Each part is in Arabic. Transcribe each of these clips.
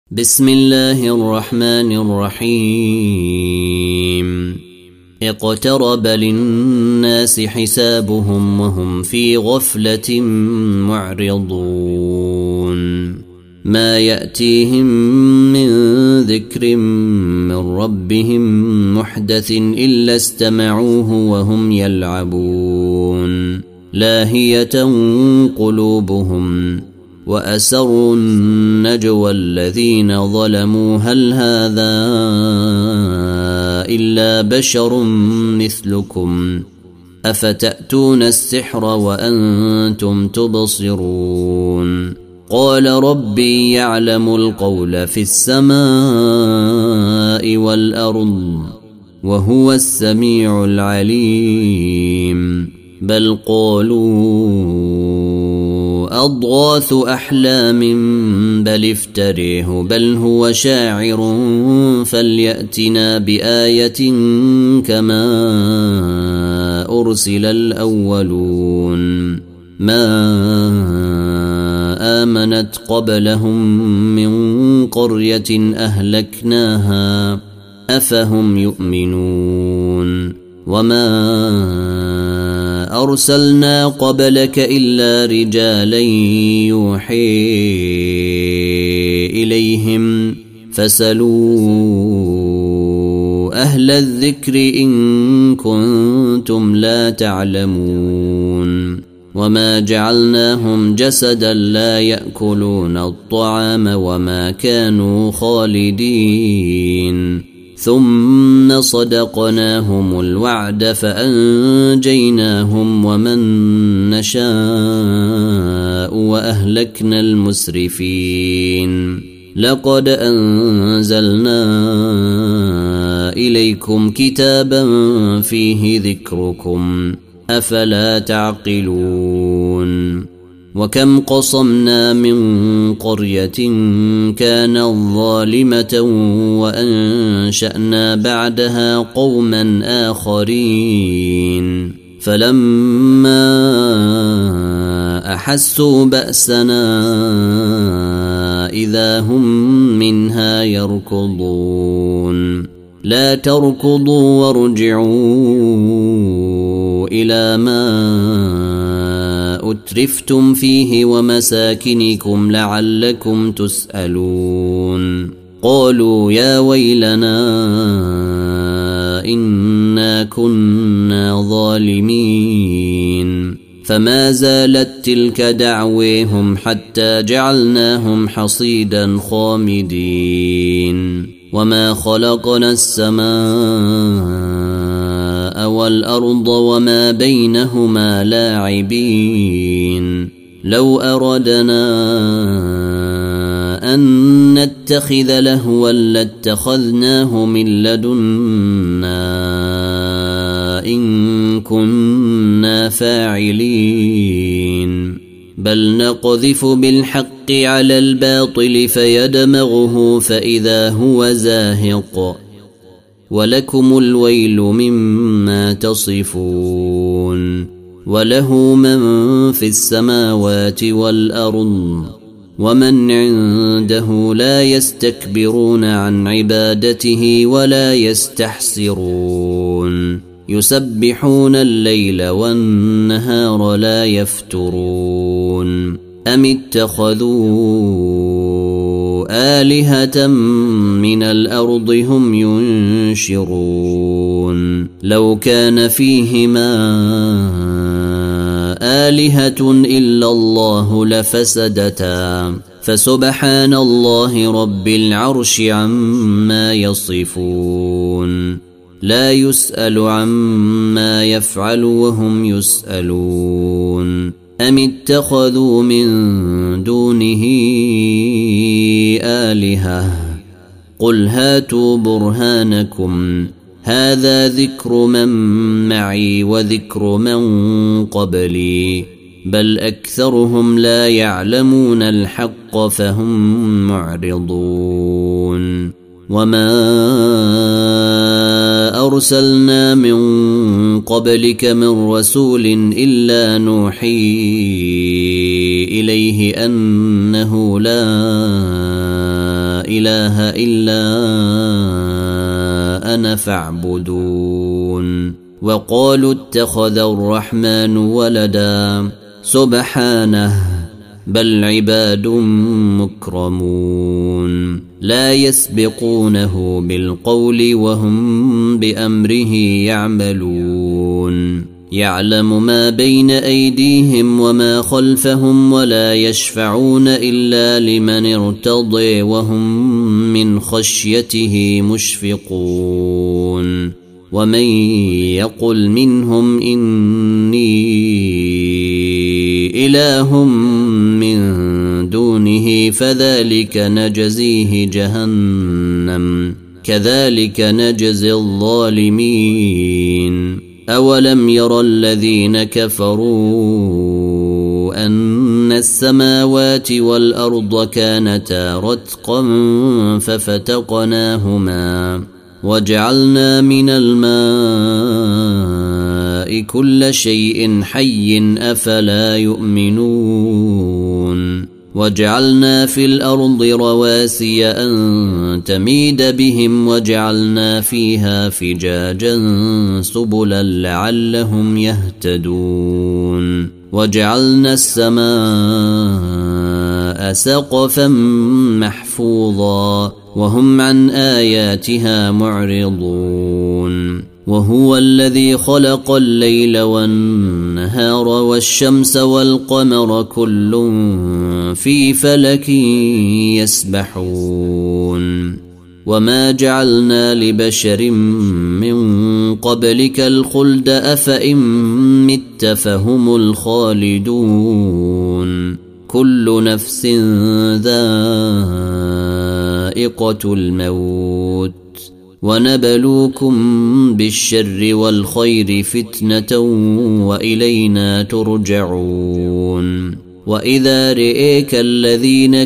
بسم الله الرحمن الرحيم اقترب للناس حسابهم وهم في غفلة معرضون ما يأتيهم من ذكر من ربهم محدث إلا استمعوه وهم يلعبون لاهية قلوبهم وأسروا النجوى الذين ظلموا هل هذا إلا بشر مثلكم أفتأتون السحر وأنتم تبصرون قال ربي يعلم القول في السماء والأرض وهو السميع العليم بل قالوا أضغاث أحلام بل افتريه بل هو شاعر فليأتنا بآية كما أرسل الأولون ما آمنت قبلهم من قرية أهلكناها أفهم يؤمنون وما أرسلنا قبلك إلا رجالا يوحي إليهم فاسألوا أهل الذكر إن كنتم لا تعلمون وما جعلناهم جسدا لا يأكلون الطعام وما كانوا خالدين ثم صدقناهم الوعد فأنجيناهم ومن نشاء وأهلكنا المسرفين لقد أنزلنا إليكم كتابا فيه ذكركم أفلا تعقلون وكم قصمنا من قرية كانت ظالمة وأنشأنا بعدها قوما آخرين فلما أحسوا بأسنا إذا هم منها يركضون لا تركضوا وارجعوا إلى ما أترفتم فيه ومساكنكم لعلكم تسألون قالوا يا ويلنا إنا كنا ظالمين فما زالت تلك دعويهم حتى جعلناهم حصيدا خامدين وما خلقنا السماء والأرض وما بينهما لاعبين لو أردنا أن نتخذ لهوا لاتخذناه من لدنا إن كنا فاعلين بل نقذف بالحق على الباطل فيدمغه فإذا هو زاهق ولكم الويل مما تصفون وله من في السماوات والأرض ومن عنده لا يستكبرون عن عبادته ولا يستحسرون يسبحون الليل والنهار لا يفترون أم اتخذوا آلهة من الأرض هم ينشرون لو كان فيهما آلهة إلا الله لفسدتا فسبحان الله رب العرش عما يصفون لا يسأل عما يفعل وهم يسألون أم اتخذوا من دونه آلهة قل هاتوا برهانكم هذا ذكر من معي وذكر من قبلي بل أكثرهم لا يعلمون الحق فهم معرضون وما أرسلنا من قبلك من رسول إلا نوحي إليه أنه لا إله إلا أنا فاعبدون وقالوا اتخذ الرحمن ولدا سبحانه بل عباد مكرمون لا يسبقونه بالقول وهم بأمره يعملون يعلم ما بين أيديهم وما خلفهم ولا يشفعون إلا لمن ارتضي وهم من خشيته مشفقون ومن يقل منهم إني إله من دونه فذلك نجزيه جهنم كذلك نجزي الظالمين أولم ير الذين كفروا أن السماوات والأرض كانتا رتقا ففتقناهما وجعلنا من الماء كل شيء حي أفلا يؤمنون وجعلنا في الأرض رواسي أن تميد بهم وجعلنا فيها فجاجا سبلا لعلهم يهتدون وجعلنا السماء سقفا محفوظا وهم عن آياتها معرضون وهو الذي خلق الليل والنهار والشمس والقمر كل في فلك يسبحون وما جعلنا لبشر من قبلك الخلد أفإن مت فهم الخالدون كل نفس ذائقة الموت ونبلوكم بالشر والخير فتنة وإلينا ترجعون وإذا رئيك الذين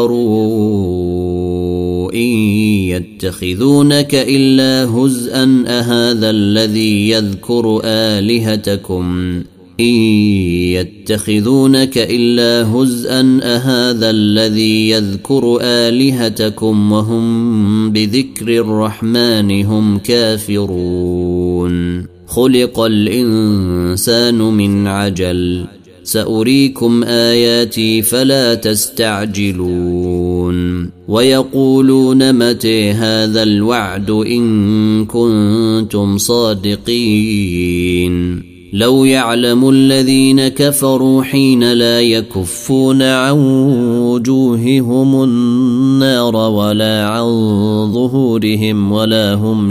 كفروا إن يتخذونك إلا هزءا أهذا الذي يذكر آلهتكم إن يتخذونك إلا هزءا أهذا الذي يذكر آلهتكم وهم بذكر الرحمن هم كافرون خلق الإنسان من عجل سأريكم آياتي فلا تستعجلون ويقولون متى هذا الوعد إن كنتم صادقين لو يعلم الذين كفروا حين لا يكفون عن وجوههم النار ولا عن ظهورهم ولا هم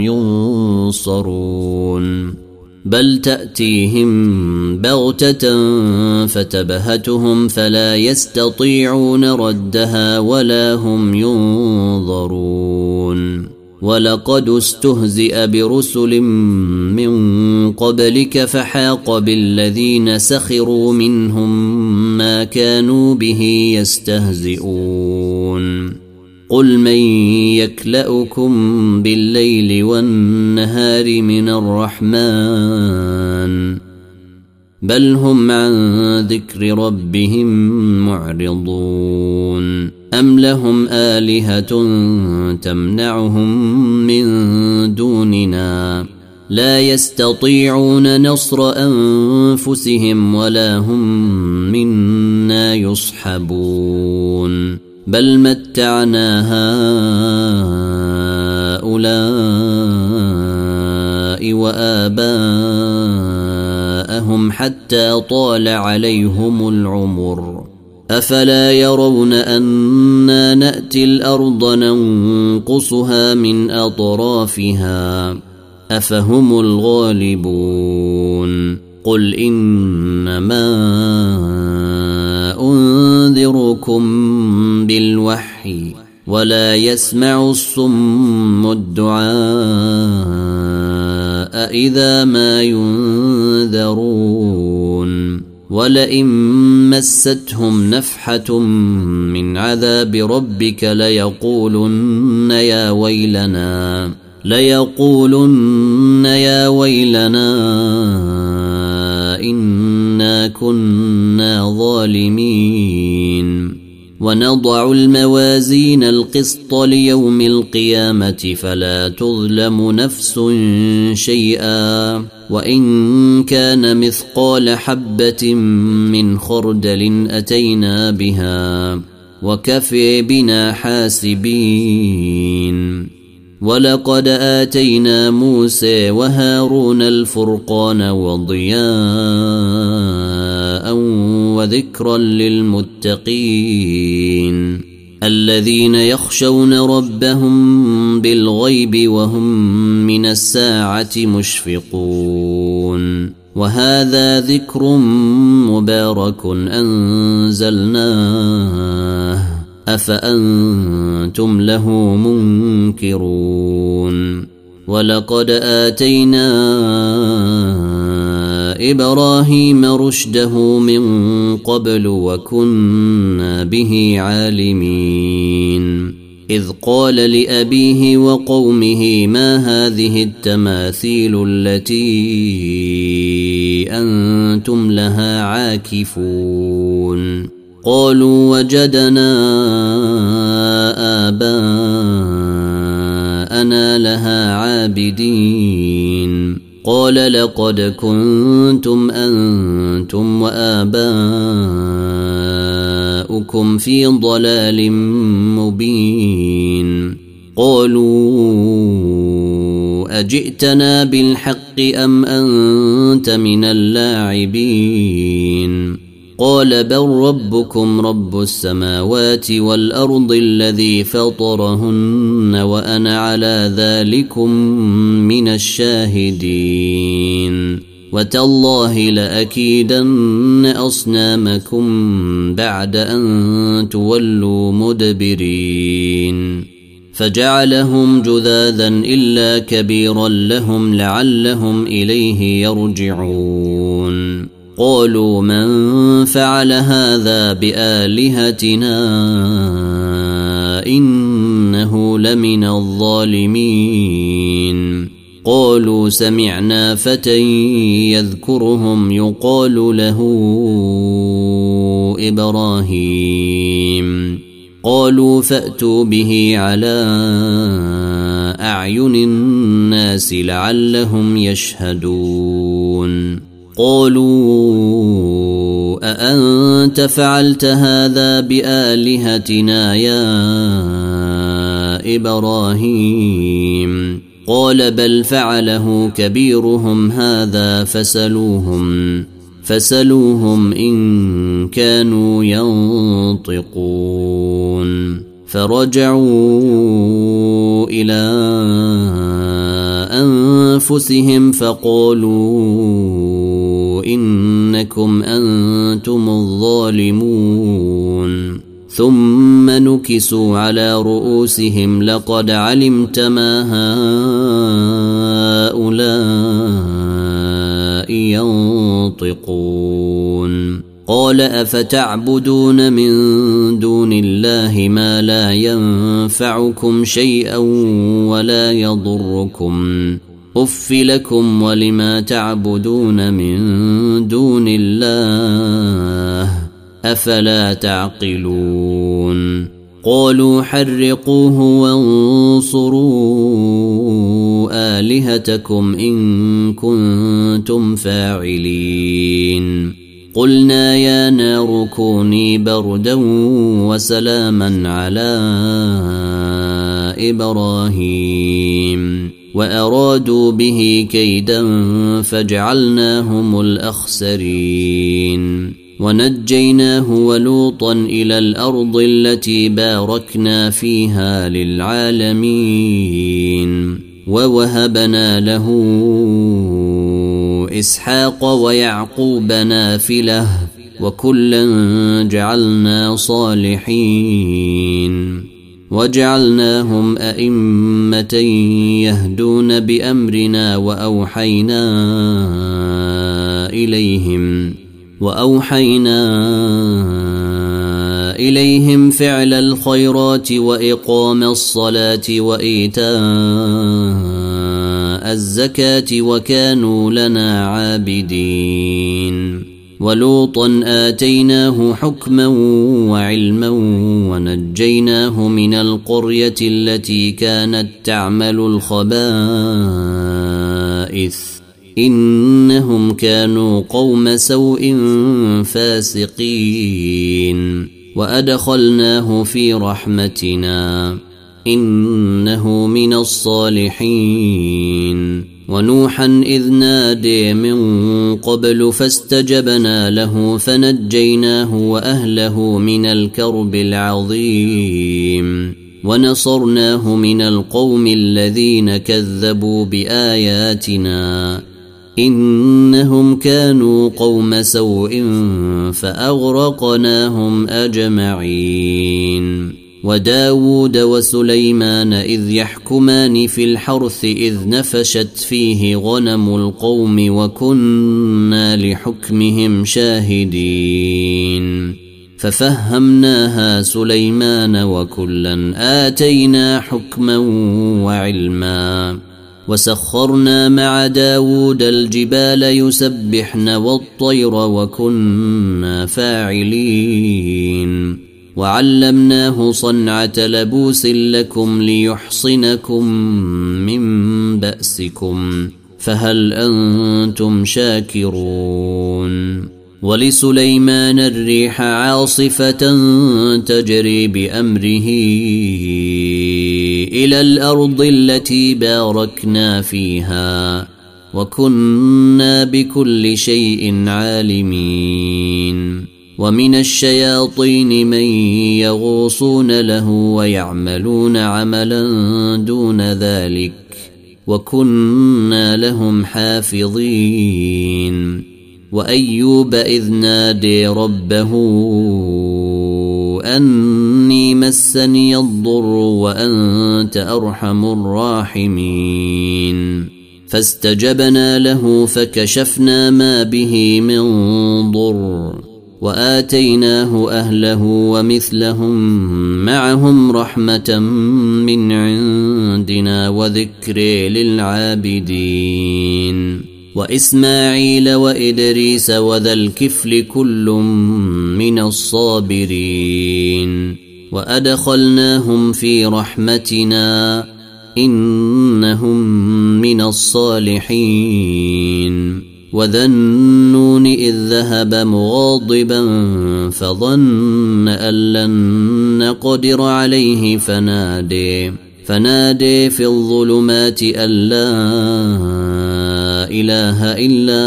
ينصرون بل تأتيهم بغتة فتبهتهم فلا يستطيعون ردها ولا هم ينظرون ولقد استهزئ برسل من قبلك فحاق بالذين سخروا منهم ما كانوا به يستهزئون قل من يكلؤكم بالليل والنهار من الرحمن بل هم عن ذكر ربهم معرضون أم لهم آلهة تمنعهم من دوننا لا يستطيعون نصر أنفسهم ولا هم منا يصحبون بل متعنا هؤلاء وآباءهم حتى طال عليهم العمر أفلا يرون أنا نأتي الأرض ننقصها من أطرافها أفهم الغالبون قل إنما أنذركم بالوحي ولا يسمع الصم الدعاء إذا ما ينذرون ولئن مستهم نفحة من عذاب ربك ليقولن يا ويلنا إنا كنا ظالمين ونضع الموازين القسط ليوم القيامة فلا تظلم نفس شيئا وإن كان مثقال حبة من خردل أتينا بها وكفى بنا حاسبين ولقد آتينا موسى وهارون الفرقان وضياء وذكرا للمتقين الذين يخشون ربهم بالغيب وهم من الساعة مشفقون وهذا ذكر مبارك أنزلناه أفأنتم له منكرون ولقد آتينا إبراهيم رشده من قبل وكنا به عالمين إذ قال لأبيه وقومه ما هذه التماثيل التي أنتم لها عاكفون قالوا وجدنا آباءنا لها عابدين قال لقد كنتم أنتم وآباؤكم في ضلال مبين قالوا أجئتنا بالحق أم أنت من اللاعبين قال بل ربكم رب السماوات والأرض الذي فطرهن وأنا على ذلكم من الشاهدين وتالله لأكيدن أصنامكم بعد أن تولوا مدبرين فجعلهم جذاذا إلا كبيرا لهم لعلهم إليه يرجعون قالوا من فعل هذا بآلهتنا إنه لمن الظالمين قالوا سمعنا فتى يذكرهم يقال له إبراهيم قالوا فأتوا به على أعين الناس لعلهم يشهدون قالوا أأنت فعلت هذا بآلهتنا يا إبراهيم قال بل فعله كبيرهم هذا فسلوهم إن كانوا ينطقون فرجعوا إلى أنفسهم فقالوا إنكم أنتم الظالمون ثم نكسوا على رؤوسهم لقد علمت ما هؤلاء ينطقون قال أفتعبدون من دون الله ما لا ينفعكم شيئا ولا يضركم أف لكم ولما تعبدون من دون الله أفلا تعقلون قالوا حرقوه وانصروا آلهتكم إن كنتم فاعلين قلنا يا نار كوني بردا وسلاما على إبراهيم وأرادوا به كيدا فجعلناهم الأخسرين ونجيناه ولوطا إلى الأرض التي باركنا فيها للعالمين ووهبنا له إسحاق ويعقوب نافلة وكلا جعلنا صالحين وجعلناهم أئمة يهدون بأمرنا وأوحينا إليهم فعل الخيرات وإقام الصلاة وإيتاء الزكاة وكانوا لنا عابدين ولوطا آتيناه حكما وعلما ونجيناه من القرية التي كانت تعمل الخبائث إنهم كانوا قوم سوء فاسقين وأدخلناه في رحمتنا إنه من الصالحين ونوحا إذ نادي من قبل فاستجبنا له فنجيناه وأهله من الكرب العظيم ونصرناه من القوم الذين كذبوا بآياتنا إنهم كانوا قوم سوء فأغرقناهم أجمعين وداود وسليمان إذ يحكمان في الحرث إذ نفشت فيه غنم القوم وكنا لحكمهم شاهدين ففهمناها سليمان وكلا آتينا حكما وعلما وسخرنا مع داود الجبال يسبحن والطير وكنا فاعلين وعلمناه صنعة لبوس لكم ليحصنكم من بأسكم فهل أنتم شاكرون ولسليمان الريح عاصفة تجري بأمره إلى الأرض التي باركنا فيها وكنا بكل شيء عالمين ومن الشياطين من يغوصون له ويعملون عملا دون ذلك وكنا لهم حافظين وأيوب إذ نادي ربه أني مسني الضر وأنت أرحم الراحمين فاستجبنا له فكشفنا ما به من ضر وآتيناه أهله ومثلهم معهم رحمة من عندنا وذكر للعابدين وإسماعيل وإدريس وذا الكفل كل من الصابرين وأدخلناهم في رحمتنا إنهم من الصالحين وذا النون إذ ذهب مغاضبا فظن أن لن نقدر عليه فنادي في الظلمات أن لا إله إلا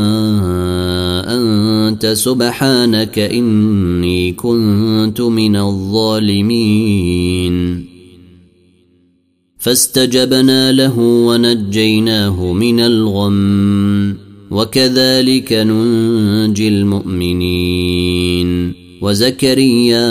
أنت سبحانك إني كنت من الظالمين فاستجبنا له ونجيناه من الغم وكذلك ننجي المؤمنين وزكريا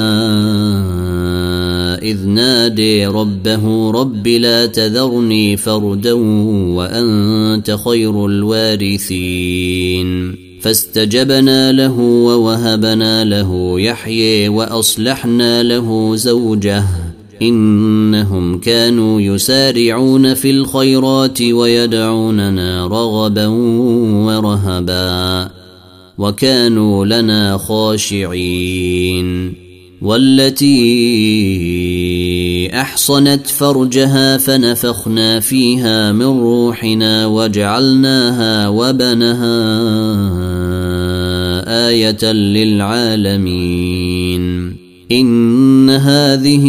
إذ نادي ربه رب لا تذرني فردا وأنت خير الوارثين فاستجبنا له ووهبنا له يحيى وأصلحنا له زوجه إنهم كانوا يسارعون في الخيرات ويدعوننا رغبا ورهبا وكانوا لنا خاشعين والتي أحصنت فرجها فنفخنا فيها من روحنا وجعلناها وبنها آية للعالمين إن هذه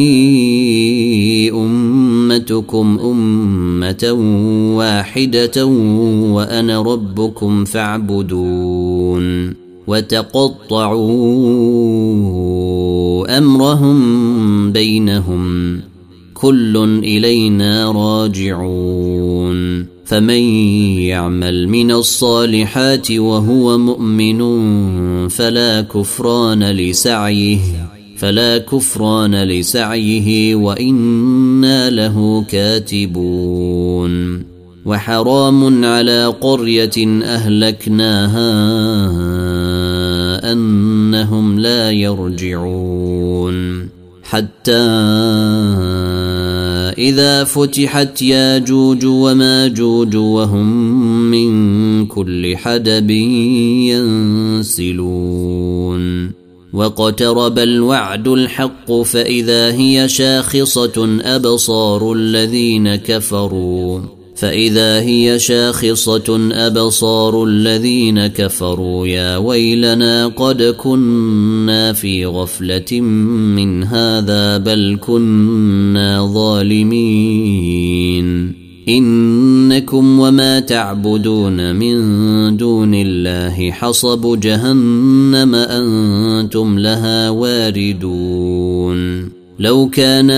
أمتكم أمة واحدة وأنا ربكم فاعبدون وتقطعوا أمرهم بينهم كل إلينا راجعون فمن يعمل من الصالحات وهو مؤمن فلا كفران لسعيه وإنا له كاتبون وحرام على قرية أهلكناها أنهم لا يرجعون حتى فإذا فتحت ياجوج وماجوج وهم من كل حدب ينسلون واقترب الوعد الحق فإذا هي شاخصة أبصار الذين كفروا يا ويلنا قد كنا في غفلة من هذا بل كنا ظالمين إنكم وما تعبدون من دون الله حصب جهنم أنتم لها واردون لو كان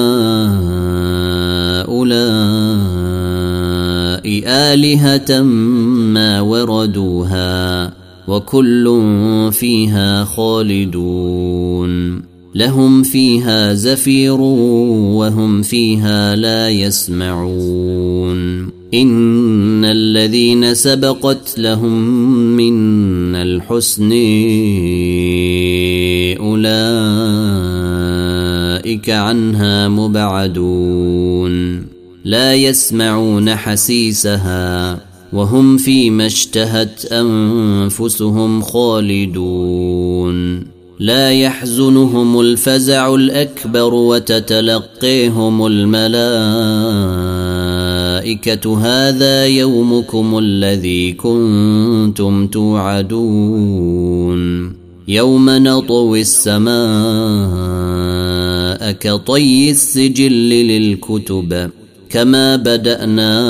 هؤلاء آلهة ما وردوها وكل فيها خالدون لهم فيها زفير وهم فيها لا يسمعون إن الذين سبقت لهم منا الحسن أولئك عنها مبعدون لا يسمعون حسيسها وهم فيما اشتهت أنفسهم خالدون لا يحزنهم الفزع الأكبر وتتلقيهم الملائكة هذا يومكم الذي كنتم توعدون يوم نطوي السماء كطي السجل للكتب كما بدأنا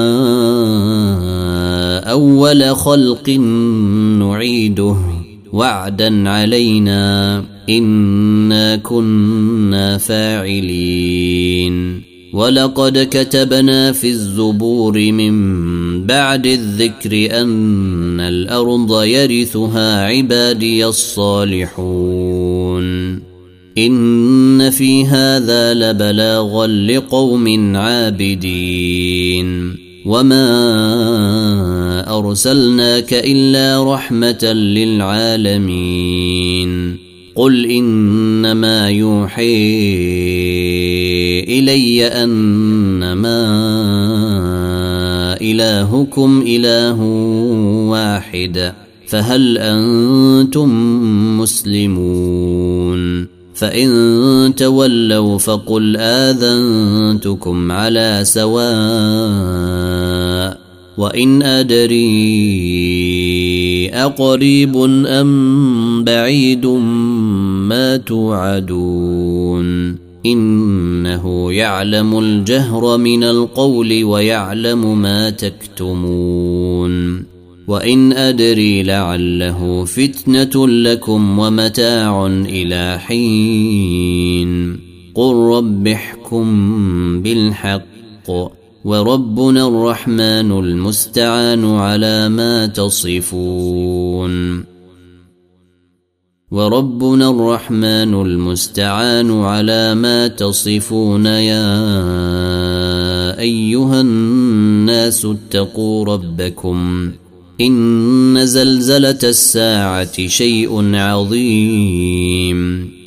أول خلق نعيده وعدا علينا إنا كنا فاعلين ولقد كتبنا في الزبور من بعد الذكر أن الأرض يرثها عبادي الصالحون إن في هذا لبلاغا لقوم عابدين وما أرسلناك إلا رحمة للعالمين قل إنما يوحي إلي أنما إلهكم إله واحد فهل أنتم مسلمون فإن تولوا فقل آذنتكم على سواء وإن أدري أقريب أم بعيد ما توعدون إنه يعلم الجهر من القول ويعلم ما تكتمون وإن أدري لعله فتنة لكم ومتاع إلى حين قل رب احكم بالحق وربنا الرحمن المستعان على ما تصفون يا أيها الناس اتقوا ربكم إن زلزلة الساعة شيء عظيم